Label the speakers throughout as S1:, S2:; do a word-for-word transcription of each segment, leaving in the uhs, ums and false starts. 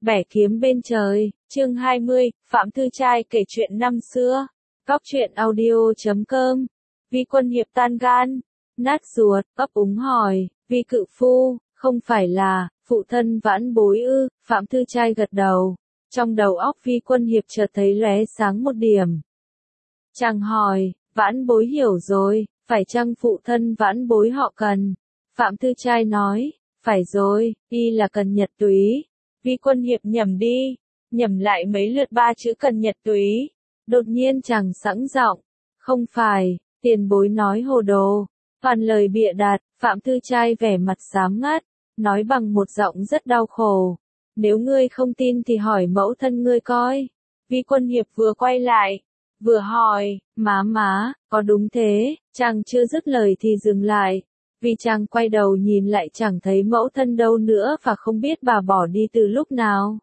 S1: Bẻ kiếm bên trời, chương hai mươi, Phạm Thư Trai kể chuyện năm xưa. Góc truyện audio chấm com. Vi Quân Hiệp tan gan, nát ruột, ấp úng hỏi, Vi cự phu, không phải là, phụ thân vãn bối ư? Phạm Thư Trai gật đầu. Trong đầu óc Vi Quân Hiệp chợt thấy lóe sáng một điểm. Chàng hỏi, vãn bối hiểu rồi, phải chăng phụ thân vãn bối họ Cần? Phạm Thư Trai nói, phải rồi, y là Cần Nhật Túy. Vi Quân Hiệp nhẩm đi, nhẩm lại mấy lượt ba chữ Cần Nhật Túy. Đột nhiên chàng sẵn giọng, không phải, tiền bối nói hồ đồ, toàn lời bịa đặt. Phạm Thư Trai vẻ mặt xám ngắt, nói bằng một giọng rất đau khổ. Nếu ngươi không tin thì hỏi mẫu thân ngươi coi. Vi Quân Hiệp vừa quay lại, vừa hỏi, má má, có đúng thế? Chàng chưa dứt lời thì dừng lại. Vì chàng quay đầu nhìn lại chẳng thấy mẫu thân đâu nữa và không biết bà bỏ đi từ lúc nào.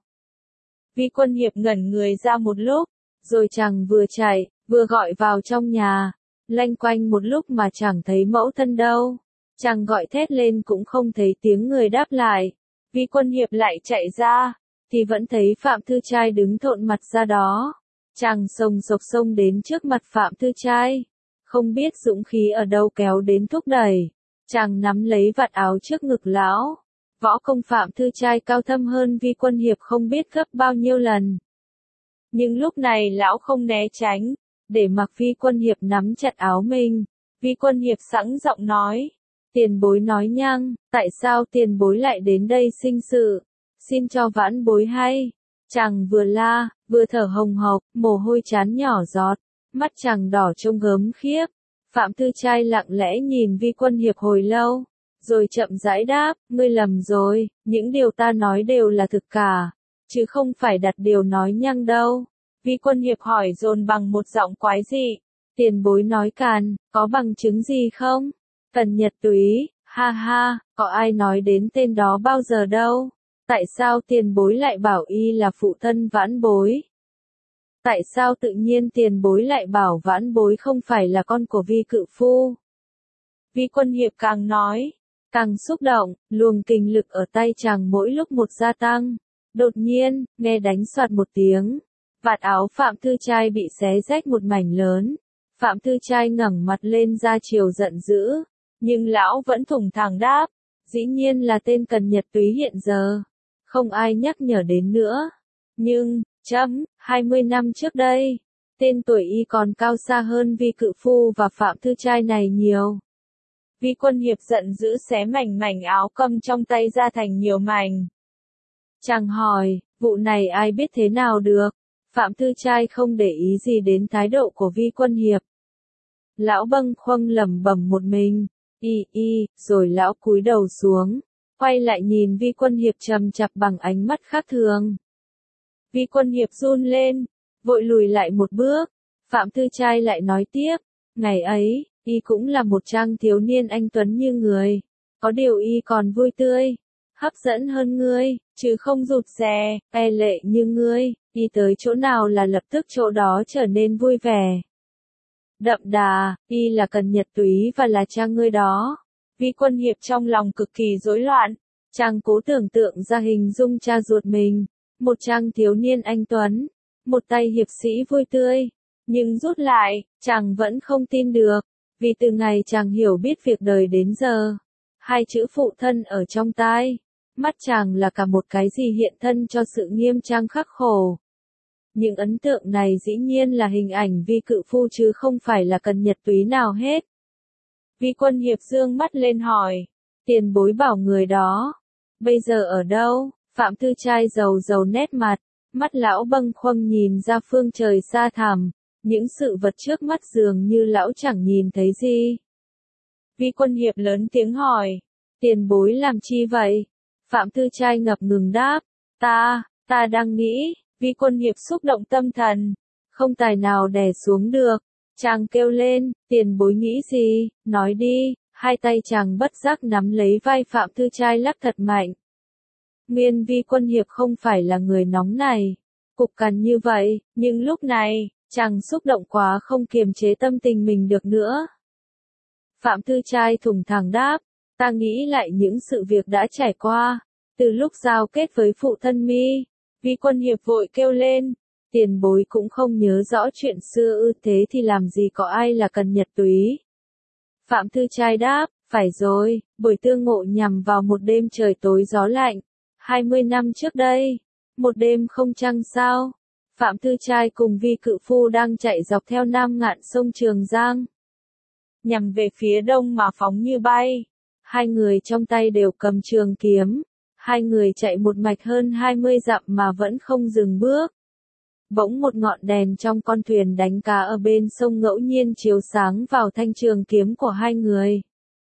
S1: Vi Quân Hiệp ngẩn người ra một lúc, rồi chàng vừa chạy, vừa gọi vào trong nhà, lanh quanh một lúc mà chẳng thấy mẫu thân đâu. Chàng gọi thét lên cũng không thấy tiếng người đáp lại. Vi Quân Hiệp lại chạy ra, thì vẫn thấy Phạm Thư Trai đứng thộn mặt ra đó. Chàng sồng sộc xông đến trước mặt Phạm Thư Trai, không biết dũng khí ở đâu kéo đến thúc đẩy. Chàng nắm lấy vạt áo trước ngực lão. Võ công Phạm Thư Trai cao thâm hơn Vi Quân Hiệp không biết gấp bao nhiêu lần. Nhưng lúc này lão không né tránh, để mặc Vi Quân Hiệp nắm chặt áo mình. Vi Quân Hiệp sẵn giọng nói, tiền bối nói nhăng, tại sao tiền bối lại đến đây sinh sự, xin cho vãn bối hay. Chàng vừa la, vừa thở hồng hộc, mồ hôi trán nhỏ giọt, mắt chàng đỏ trông gớm khiếp. Phạm Thư Trai lặng lẽ nhìn Vi Quân Hiệp hồi lâu, rồi chậm rãi đáp, ngươi lầm rồi, những điều ta nói đều là thực cả, chứ không phải đặt điều nói nhăng đâu. Vi Quân Hiệp hỏi dồn bằng một giọng quái dị, tiền bối nói càn, có bằng chứng gì không? Cần Nhật Túy, ha ha, có ai nói đến tên đó bao giờ đâu? Tại sao tiền bối lại bảo y là phụ thân vãn bối? Tại sao tự nhiên tiền bối lại bảo vãn bối không phải là con của Vi cự phu? Vi Quân Hiệp càng nói, càng xúc động, luồng kinh lực ở tay chàng mỗi lúc một gia tăng. Đột nhiên, nghe đánh soạt một tiếng, vạt áo Phạm Thư Trai bị xé rách một mảnh lớn. Phạm Thư Trai ngẩng mặt lên ra chiều giận dữ, nhưng lão vẫn thủng thẳng đáp, dĩ nhiên là tên Cần Nhật Túy hiện giờ, không ai nhắc nhở đến nữa. Nhưng, chấm, hai mươi năm trước đây, tên tuổi y còn cao xa hơn Vi cự phu và Phạm Thư Trai này nhiều. Vi Quân Hiệp giận dữ xé mảnh mảnh áo cầm trong tay ra thành nhiều mảnh. Chàng hỏi, vụ này ai biết thế nào được? Phạm Thư Trai không để ý gì đến thái độ của Vi Quân Hiệp. Lão bâng khuâng lẩm bẩm một mình, y y, rồi lão cúi đầu xuống, quay lại nhìn Vi Quân Hiệp trầm chặp bằng ánh mắt khác thường. Vi Quân Hiệp run lên, vội lùi lại một bước. Phạm Thư Trai lại nói tiếp, ngày ấy, y cũng là một trang thiếu niên anh tuấn như người, có điều y còn vui tươi, hấp dẫn hơn ngươi, chứ không rụt rè, e lệ như ngươi, y tới chỗ nào là lập tức chỗ đó trở nên vui vẻ. Đậm đà, y là Cần Nhật Túy và là cha ngươi đó. Vi Quân Hiệp trong lòng cực kỳ rối loạn, chàng cố tưởng tượng ra hình dung cha ruột mình, một trang thiếu niên anh tuấn, một tay hiệp sĩ vui tươi, nhưng rút lại, chàng vẫn không tin được, vì từ ngày chàng hiểu biết việc đời đến giờ, hai chữ phụ thân ở trong tai, mắt chàng là cả một cái gì hiện thân cho sự nghiêm trang khắc khổ. Những ấn tượng này dĩ nhiên là hình ảnh Vi cự phu chứ không phải là Cần Nhật Túy nào hết. Vi Quân Hiệp dương mắt lên hỏi, tiền bối bảo người đó, bây giờ ở đâu? Phạm Thư Trai dầu dầu nét mặt, mắt lão bâng khuâng nhìn ra phương trời xa thẳm, những sự vật trước mắt dường như lão chẳng nhìn thấy gì. Vi Quân Hiệp lớn tiếng hỏi, tiền bối làm chi vậy? Phạm Thư Trai ngập ngừng đáp, ta, ta đang nghĩ. Vi Quân Hiệp xúc động tâm thần, không tài nào đè xuống được, chàng kêu lên, tiền bối nghĩ gì, nói đi. Hai tay chàng bất giác nắm lấy vai Phạm Thư Trai lắc thật mạnh. Nguyên Vi Quân Hiệp không phải là người nóng này, cục cằn như vậy, nhưng lúc này, chàng xúc động quá không kiềm chế tâm tình mình được nữa. Phạm Thư Trai thủng thẳng đáp, ta nghĩ lại những sự việc đã trải qua, từ lúc giao kết với phụ thân mi, Vi Quân Hiệp vội kêu lên, tiền bối cũng không nhớ rõ chuyện xưa ư, thế thì làm gì có ai là cần nhật túy. Phạm Thư Trai đáp, phải rồi, buổi tương ngộ nhằm vào một đêm trời tối gió lạnh, hai mươi năm trước đây, một đêm không trăng sao. Phạm Thư Trai cùng Vi Cự Phu đang chạy dọc theo nam ngạn sông Trường Giang, nhằm về phía đông mà phóng như bay. Hai người trong tay đều cầm trường kiếm, hai người chạy một mạch hơn hai mươi dặm mà vẫn không dừng bước. Bỗng một ngọn đèn trong con thuyền đánh cá ở bên sông ngẫu nhiên chiếu sáng vào thanh trường kiếm của hai người,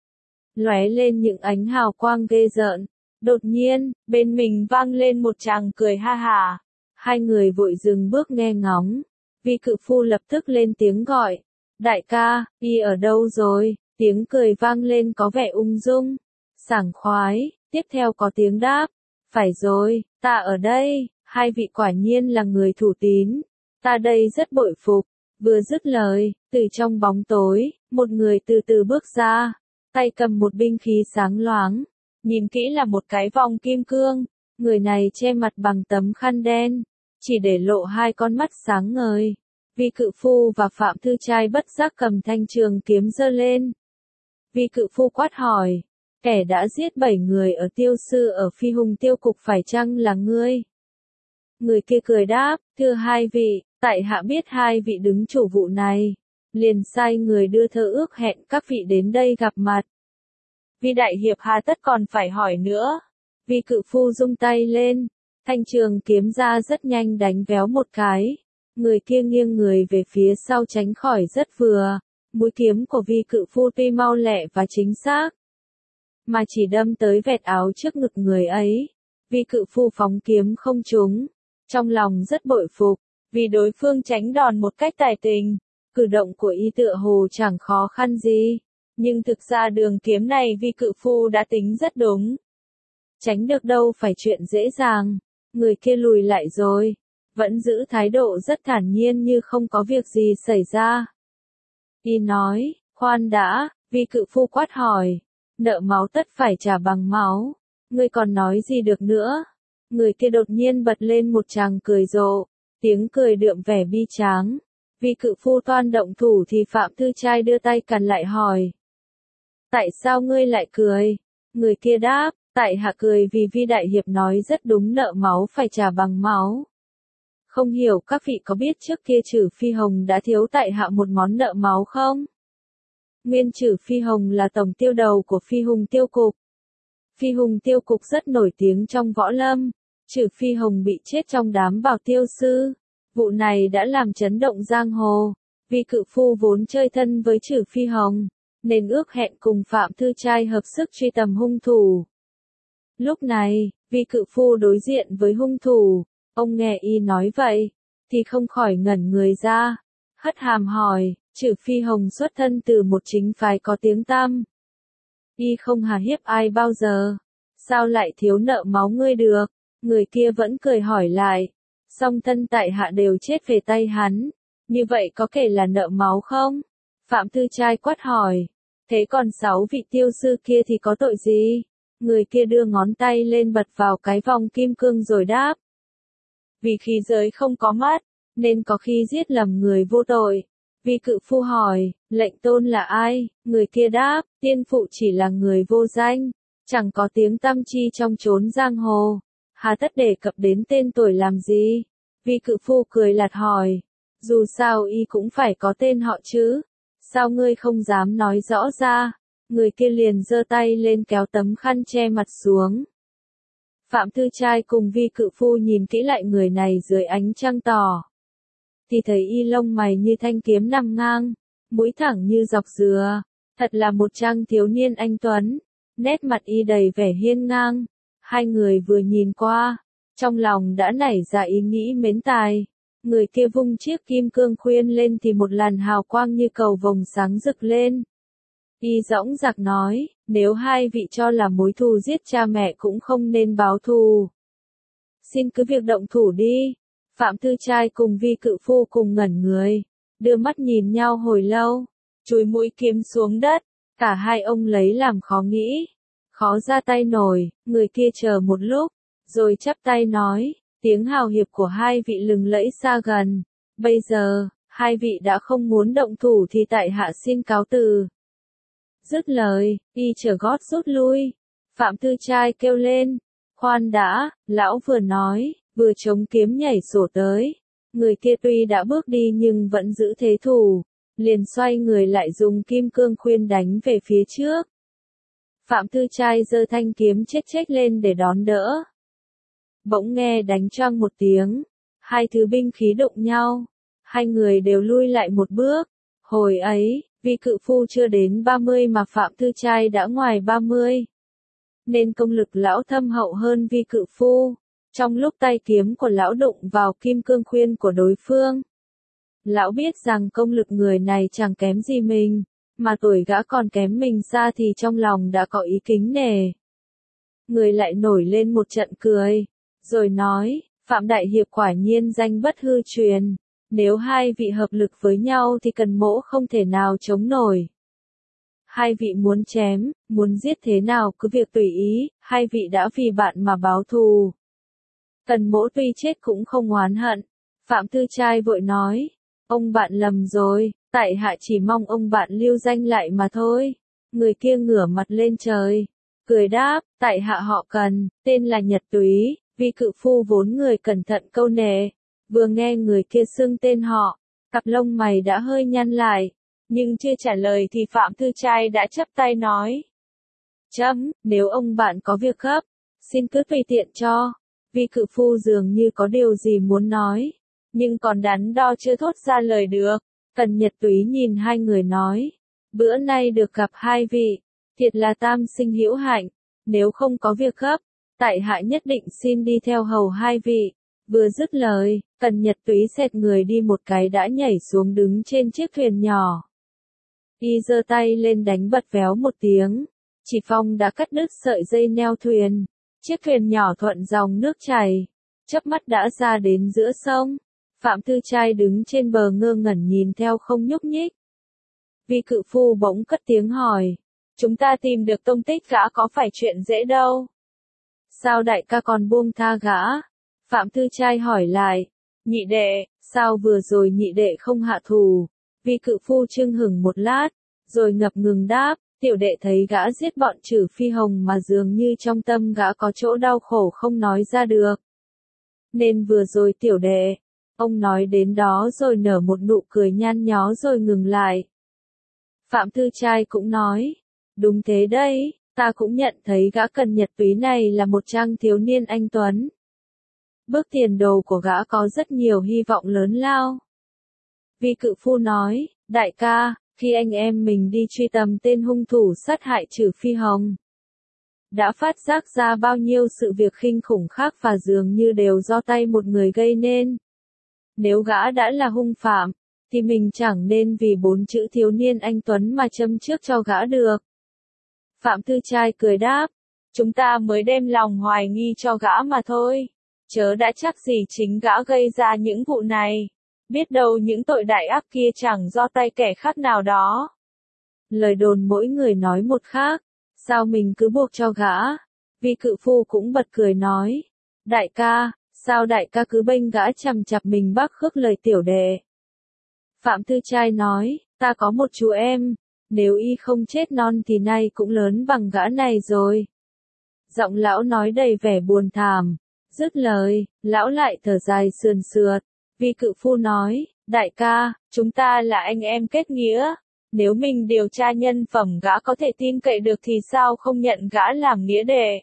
S1: lóe lên những ánh hào quang ghê rợn. Đột nhiên, bên mình vang lên một tràng cười ha hả. Hai người vội dừng bước nghe ngóng. Vi Cự Phu lập tức lên tiếng gọi, đại ca, y ở đâu rồi? Tiếng cười vang lên có vẻ ung dung, sảng khoái. Tiếp theo có tiếng đáp, phải rồi, ta ở đây. Hai vị quả nhiên là người thủ tín, ta đây rất bội phục. Vừa dứt lời, từ trong bóng tối, một người từ từ bước ra, tay cầm một binh khí sáng loáng, nhìn kỹ là một cái vòng kim cương. Người này che mặt bằng tấm khăn đen, chỉ để lộ hai con mắt sáng ngời. Vi Cự Phu và Phạm Thư Trai bất giác cầm thanh trường kiếm giơ lên. Vi Cự Phu quát hỏi, kẻ đã giết bảy người ở Tiêu Sư ở Phi Hùng Tiêu Cục phải chăng là ngươi? Người kia cười đáp, thưa hai vị, tại hạ biết hai vị đứng chủ vụ này, liền sai người đưa thơ ước hẹn các vị đến đây gặp mặt. Vi đại hiệp hà tất còn phải hỏi nữa. Vi Cự Phu rung tay lên, thanh trường kiếm ra rất nhanh đánh véo một cái. Người kia nghiêng người về phía sau tránh khỏi rất vừa. Mũi kiếm của Vi Cự Phu tuy mau lẹ và chính xác, mà chỉ đâm tới vẹt áo trước ngực người ấy. Vi Cự Phu phóng kiếm không trúng. Trong lòng rất bội phục, vì đối phương tránh đòn một cách tài tình. Cử động của y tựa hồ chẳng khó khăn gì. Nhưng thực ra đường kiếm này Vi Cự Phu đã tính rất đúng. Tránh được đâu phải chuyện dễ dàng. Người kia lùi lại rồi, vẫn giữ thái độ rất thản nhiên như không có việc gì xảy ra. Y nói, khoan đã. Vi Cự Phu quát hỏi, nợ máu tất phải trả bằng máu. Ngươi còn nói gì được nữa? Người kia đột nhiên bật lên một tràng cười rộ, tiếng cười đượm vẻ bi tráng. Vi Cự Phu toan động thủ thì Phạm Thư Trai đưa tay cản lại hỏi, tại sao ngươi lại cười? Người kia đáp, tại hạ cười vì Vi đại hiệp nói rất đúng, nợ máu phải trả bằng máu. Không hiểu các vị có biết trước kia Trử Phi Hồng đã thiếu tại hạ một món nợ máu không? Nguyên Trử Phi Hồng là tổng tiêu đầu của Phi Hùng Tiêu Cục. Phi Hùng Tiêu Cục rất nổi tiếng trong võ lâm. Trử Phi Hồng bị chết trong đám Bảo Tiêu Sư. Vụ này đã làm chấn động giang hồ. Vi Cự Phu vốn chơi thân với Trử Phi Hồng, nên ước hẹn cùng Phạm Thư Trai hợp sức truy tầm hung thủ. Lúc này, Vi Cự Phu đối diện với hung thủ. Ông nghe y nói vậy, thì không khỏi ngẩn người ra. Hất hàm hỏi, Trử Phi Hồng xuất thân từ một chính phái có tiếng tăm. Y không hà hiếp ai bao giờ. Sao lại thiếu nợ máu ngươi được? Người kia vẫn cười hỏi lại. Song thân tại hạ đều chết về tay hắn. Như vậy có kể là nợ máu không? Phạm Thư Trai quát hỏi. Thế còn sáu vị tiêu sư kia thì có tội gì? Người kia đưa ngón tay lên bật vào cái vòng kim cương rồi đáp. Vì khí giới không có mắt, nên có khi giết lầm người vô tội. Vi Cự Phu hỏi, lệnh tôn là ai? Người kia đáp, tiên phụ chỉ là người vô danh, chẳng có tiếng tăm chi trong chốn giang hồ. Hà tất đề cập đến tên tuổi làm gì? Vi Cự Phu cười lạt hỏi, dù sao y cũng phải có tên họ chứ. Sao ngươi không dám nói rõ ra? Người kia liền giơ tay lên kéo tấm khăn che mặt xuống. Phạm Thư Trai cùng Vi Cự Phu nhìn kỹ lại người này dưới ánh trăng tỏ, thì thấy y lông mày như thanh kiếm nằm ngang, mũi thẳng như dọc dừa, thật là một trang thiếu niên anh tuấn, nét mặt y đầy vẻ hiên ngang. Hai người vừa nhìn qua, trong lòng đã nảy ra ý nghĩ mến tài. Người kia vung chiếc kim cương khuyên lên thì một làn hào quang như cầu vồng sáng rực lên. Y dõng dạc nói, nếu hai vị cho là mối thù giết cha mẹ cũng không nên báo thù. Xin cứ việc động thủ đi. Phạm Thư Trai cùng Vi Cự Phu cùng ngẩn người, đưa mắt nhìn nhau hồi lâu, chùi mũi kiếm xuống đất, cả hai ông lấy làm khó nghĩ, khó ra tay nổi. Người kia chờ một lúc, rồi chắp tay nói, Tiếng hào hiệp của hai vị lừng lẫy xa gần. Bây giờ, hai vị đã không muốn động thủ thì tại hạ xin cáo từ. Dứt lời, y trở gót rút lui. Phạm Tư Trai kêu lên. Khoan đã, lão vừa nói, vừa chống kiếm nhảy sổ tới. Người kia tuy đã bước đi nhưng vẫn giữ thế thủ. Liền xoay người lại dùng kim cương khuyên đánh về phía trước. Phạm Tư Trai giơ thanh kiếm chết chết lên để đón đỡ. Bỗng nghe đánh choang một tiếng. Hai thứ binh khí đụng nhau. Hai người đều lui lại một bước. Hồi ấy, vì cự phu chưa đến ba mươi mà Phạm Tư Trai đã ngoài ba mươi. Nên công lực lão thâm hậu hơn vi cự phu. Trong lúc tay kiếm của lão đụng vào kim cương khuyên của đối phương. Lão biết rằng công lực người này chẳng kém gì mình, mà tuổi gã còn kém mình xa thì trong lòng đã có ý kính nể. Người lại nổi lên một trận cười, rồi nói, Phạm Đại Hiệp quả nhiên danh bất hư truyền. Nếu hai vị hợp lực với nhau thì Cần Mỗ không thể nào chống nổi. Hai vị muốn chém, muốn giết thế nào cứ việc tùy ý, hai vị đã vì bạn mà báo thù. Cần Mỗ tuy chết cũng không oán hận. Phạm Tư Trai vội nói, ông bạn lầm rồi, tại hạ chỉ mong ông bạn lưu danh lại mà thôi. Người kia ngửa mặt lên trời, cười đáp, tại hạ họ Cần, tên là Nhật Túy, vì cự phu vốn người cẩn thận câu nệ. Vừa nghe người kia xưng tên họ, cặp lông mày đã hơi nhăn lại, nhưng chưa trả lời thì Phạm Tư Trai đã chắp tay nói. Chấm, nếu ông bạn có việc gấp, xin cứ tùy tiện cho. Vì cự phu dường như có điều gì muốn nói, nhưng còn đắn đo chưa thốt ra lời được. Tần Nhật Túy nhìn hai người nói, bữa nay được gặp hai vị, thiệt là tam sinh hữu hạnh, nếu không có việc gấp, tại hạ nhất định xin đi theo hầu hai vị. Vừa dứt lời, Tần Nhật Túy xẹt người đi một cái đã nhảy xuống đứng trên chiếc thuyền nhỏ. Y giơ tay lên đánh bật véo một tiếng, chỉ phong đã cắt đứt sợi dây neo thuyền. Chiếc thuyền nhỏ thuận dòng nước chảy, chớp mắt đã ra đến giữa sông. Phạm Tư Trai đứng trên bờ ngơ ngẩn nhìn theo không nhúc nhích. Vi cự phu bỗng cất tiếng hỏi, chúng ta tìm được tông tích gã có phải chuyện dễ đâu. Sao đại ca còn buông tha gã? Phạm Tư Trai hỏi lại, nhị đệ, sao vừa rồi nhị đệ không hạ thủ? Vi cự phu chưng hửng một lát, rồi ngập ngừng đáp, tiểu đệ thấy gã giết bọn Trử Phi Hồng mà dường như trong tâm gã có chỗ đau khổ không nói ra được. Nên vừa rồi tiểu đệ, ông nói đến đó rồi nở một nụ cười nhăn nhó rồi ngừng lại. Phạm Tư Trai cũng nói, đúng thế đấy, ta cũng nhận thấy gã Cần Nhật Túy này là một trang thiếu niên anh tuấn. Bước tiền đồ của gã có rất nhiều hy vọng lớn lao. Vi cự phu nói, đại ca, khi anh em mình đi truy tầm tên hung thủ sát hại Trử Phi Hồng, đã phát giác ra bao nhiêu sự việc khinh khủng khác và dường như đều do tay một người gây nên. Nếu gã đã là hung phạm, thì mình chẳng nên vì bốn chữ thiếu niên anh tuấn mà châm trước cho gã được. Phạm Tư Trai cười đáp, chúng ta mới đem lòng hoài nghi cho gã mà thôi, chớ đã chắc gì chính gã gây ra những vụ này. Biết đâu những tội đại ác kia chẳng do tay kẻ khác nào đó. Lời đồn mỗi người nói một khác, sao mình cứ buộc cho gã? Vi cự phu cũng bật cười nói, đại ca, sao đại ca cứ bênh gã chằm chặp mình bác khước lời tiểu đệ? Phạm Tư Trai nói, ta có một chú em, nếu y không chết non thì nay cũng lớn bằng gã này rồi. Giọng lão nói đầy vẻ buồn thảm, dứt lời, lão lại thở dài sườn sượt. Vi cự phu nói, đại ca, chúng ta là anh em kết nghĩa, nếu mình điều tra nhân phẩm gã có thể tin cậy được thì sao không nhận gã làm nghĩa đệ?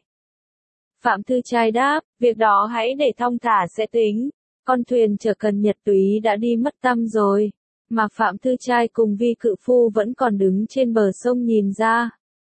S1: Phạm Tư Trai đáp, việc đó hãy để thong thả sẽ tính, con thuyền chở Cần Nhật Túy đã đi mất tăm rồi, mà Phạm Tư Trai cùng Vi cự phu vẫn còn đứng trên bờ sông nhìn ra.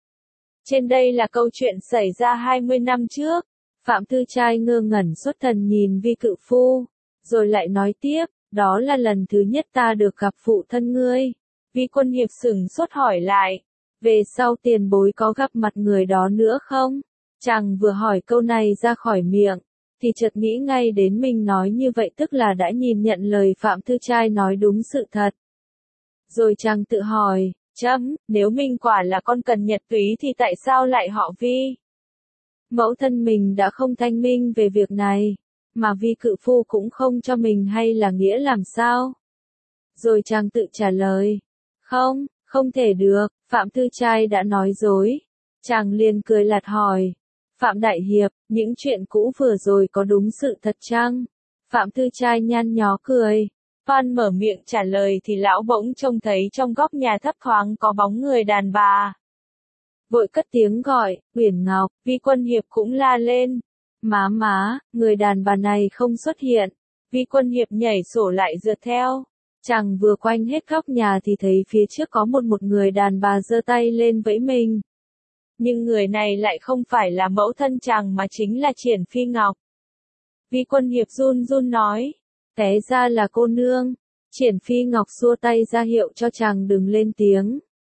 S1: Trên đây là câu chuyện xảy ra hai mươi năm trước, Phạm Tư Trai ngơ ngẩn xuất thần nhìn Vi cự phu. Rồi lại nói tiếp, đó là lần thứ nhất ta được gặp phụ thân ngươi. Vi Quân Hiệp sửng sốt hỏi lại, về sau tiền bối có gặp mặt người đó nữa không? Chàng vừa hỏi câu này ra khỏi miệng, thì chợt nghĩ ngay đến mình nói như vậy tức là đã nhìn nhận lời Phạm Tư Trai nói đúng sự thật. Rồi chàng tự hỏi, chấm, nếu mình quả là con Cần Nhật Túy thì tại sao lại họ Vi? Mẫu thân mình đã không thanh minh về việc này. mà Vi cự phu cũng không cho mình hay là nghĩa làm sao? Rồi chàng tự trả lời, không, không thể được, Phạm Thư Trai đã nói dối. Chàng liền cười lạt hỏi, Phạm Đại Hiệp, những chuyện cũ vừa rồi có đúng sự thật chăng? Phạm Thư Trai nhăn nhó cười. Phan mở miệng trả lời thì lão bỗng trông thấy trong góc nhà thấp thoáng có bóng người đàn bà. Vội cất tiếng gọi, Uyển Ngọc, Vi Quân Hiệp cũng la lên. Má má, người đàn bà này không xuất hiện. Vi Quân Hiệp nhảy sổ lại rượt theo. Chàng vừa quanh hết góc nhà thì thấy phía trước có một một người đàn bà giơ tay lên vẫy mình. Nhưng người này lại không phải là mẫu thân chàng mà chính là Triển Phi Ngọc. Vi Quân Hiệp run run nói, té ra là cô nương. Triển Phi Ngọc xua tay ra hiệu cho chàng đừng lên tiếng.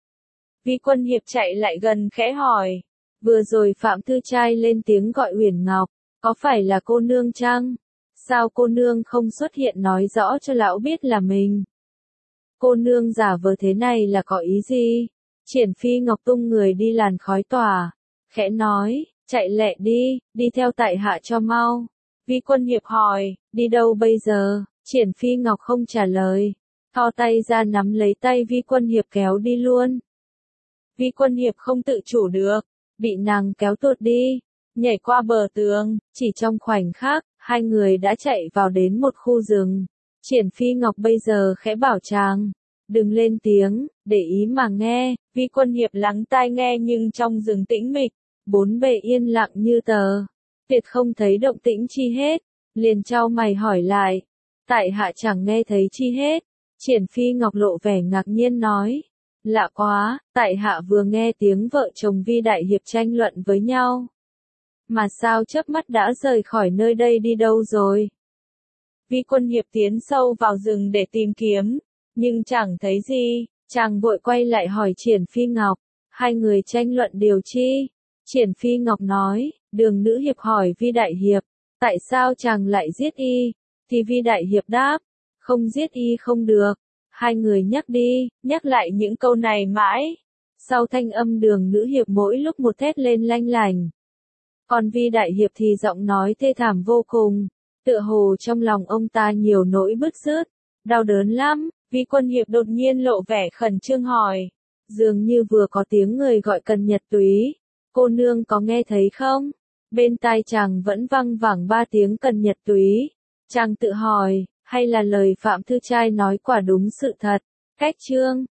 S1: Vi Quân Hiệp chạy lại gần khẽ hỏi, vừa rồi Phạm Thư Trai lên tiếng gọi Uyển Ngọc, có phải là cô nương chăng? Sao cô nương không xuất hiện nói rõ cho lão biết là mình? Cô nương giả vờ thế này là có ý gì? Triển Phi Ngọc tung người đi làn khói tỏa, khẽ nói, chạy lẹ đi, đi theo tại hạ cho mau. Vi Quân Hiệp hỏi, đi đâu bây giờ? Triển Phi Ngọc không trả lời, thò tay ra nắm lấy tay Vi Quân Hiệp kéo đi luôn. Vi Quân Hiệp không tự chủ được, bị nàng kéo tuột đi, nhảy qua bờ tường, chỉ trong khoảnh khắc, hai người đã chạy vào đến một khu rừng. Triển Phi Ngọc bây giờ khẽ bảo chàng, đừng lên tiếng, để ý mà nghe. Vi Quân Hiệp lắng tai nghe nhưng trong rừng tĩnh mịch, bốn bề yên lặng như tờ, tuyệt không thấy động tĩnh chi hết, liền chau mày hỏi lại, tại hạ chẳng nghe thấy chi hết. Triển Phi Ngọc lộ vẻ ngạc nhiên nói, lạ quá, tại hạ vừa nghe tiếng vợ chồng Vi Đại Hiệp tranh luận với nhau. Mà sao chớp mắt đã rời khỏi nơi đây đi đâu rồi? Vi Quân Hiệp tiến sâu vào rừng để tìm kiếm, nhưng chẳng thấy gì, chàng vội quay lại hỏi Triển Phi Ngọc, hai người tranh luận điều chi? Triển Phi Ngọc nói, Đường Nữ Hiệp hỏi Vi Đại Hiệp, tại sao chàng lại giết y? Thì Vi Đại Hiệp đáp, không giết y không được. Hai người nhắc đi, nhắc lại những câu này mãi. Sau thanh âm Đường Nữ Hiệp mỗi lúc một thét lên lanh lành. Còn Vi Đại Hiệp thì giọng nói thê thảm vô cùng, tựa hồ trong lòng ông ta nhiều nỗi bứt rứt, đau đớn lắm. Vi Quân Hiệp đột nhiên lộ vẻ khẩn trương hỏi, dường như vừa có tiếng người gọi Cần Nhật Túy, cô nương có nghe thấy không? Bên tai chàng vẫn văng vẳng ba tiếng Cần Nhật Túy. Chàng tự hỏi, hay là lời Phạm Thư Trai nói quả đúng sự thật? Cách chương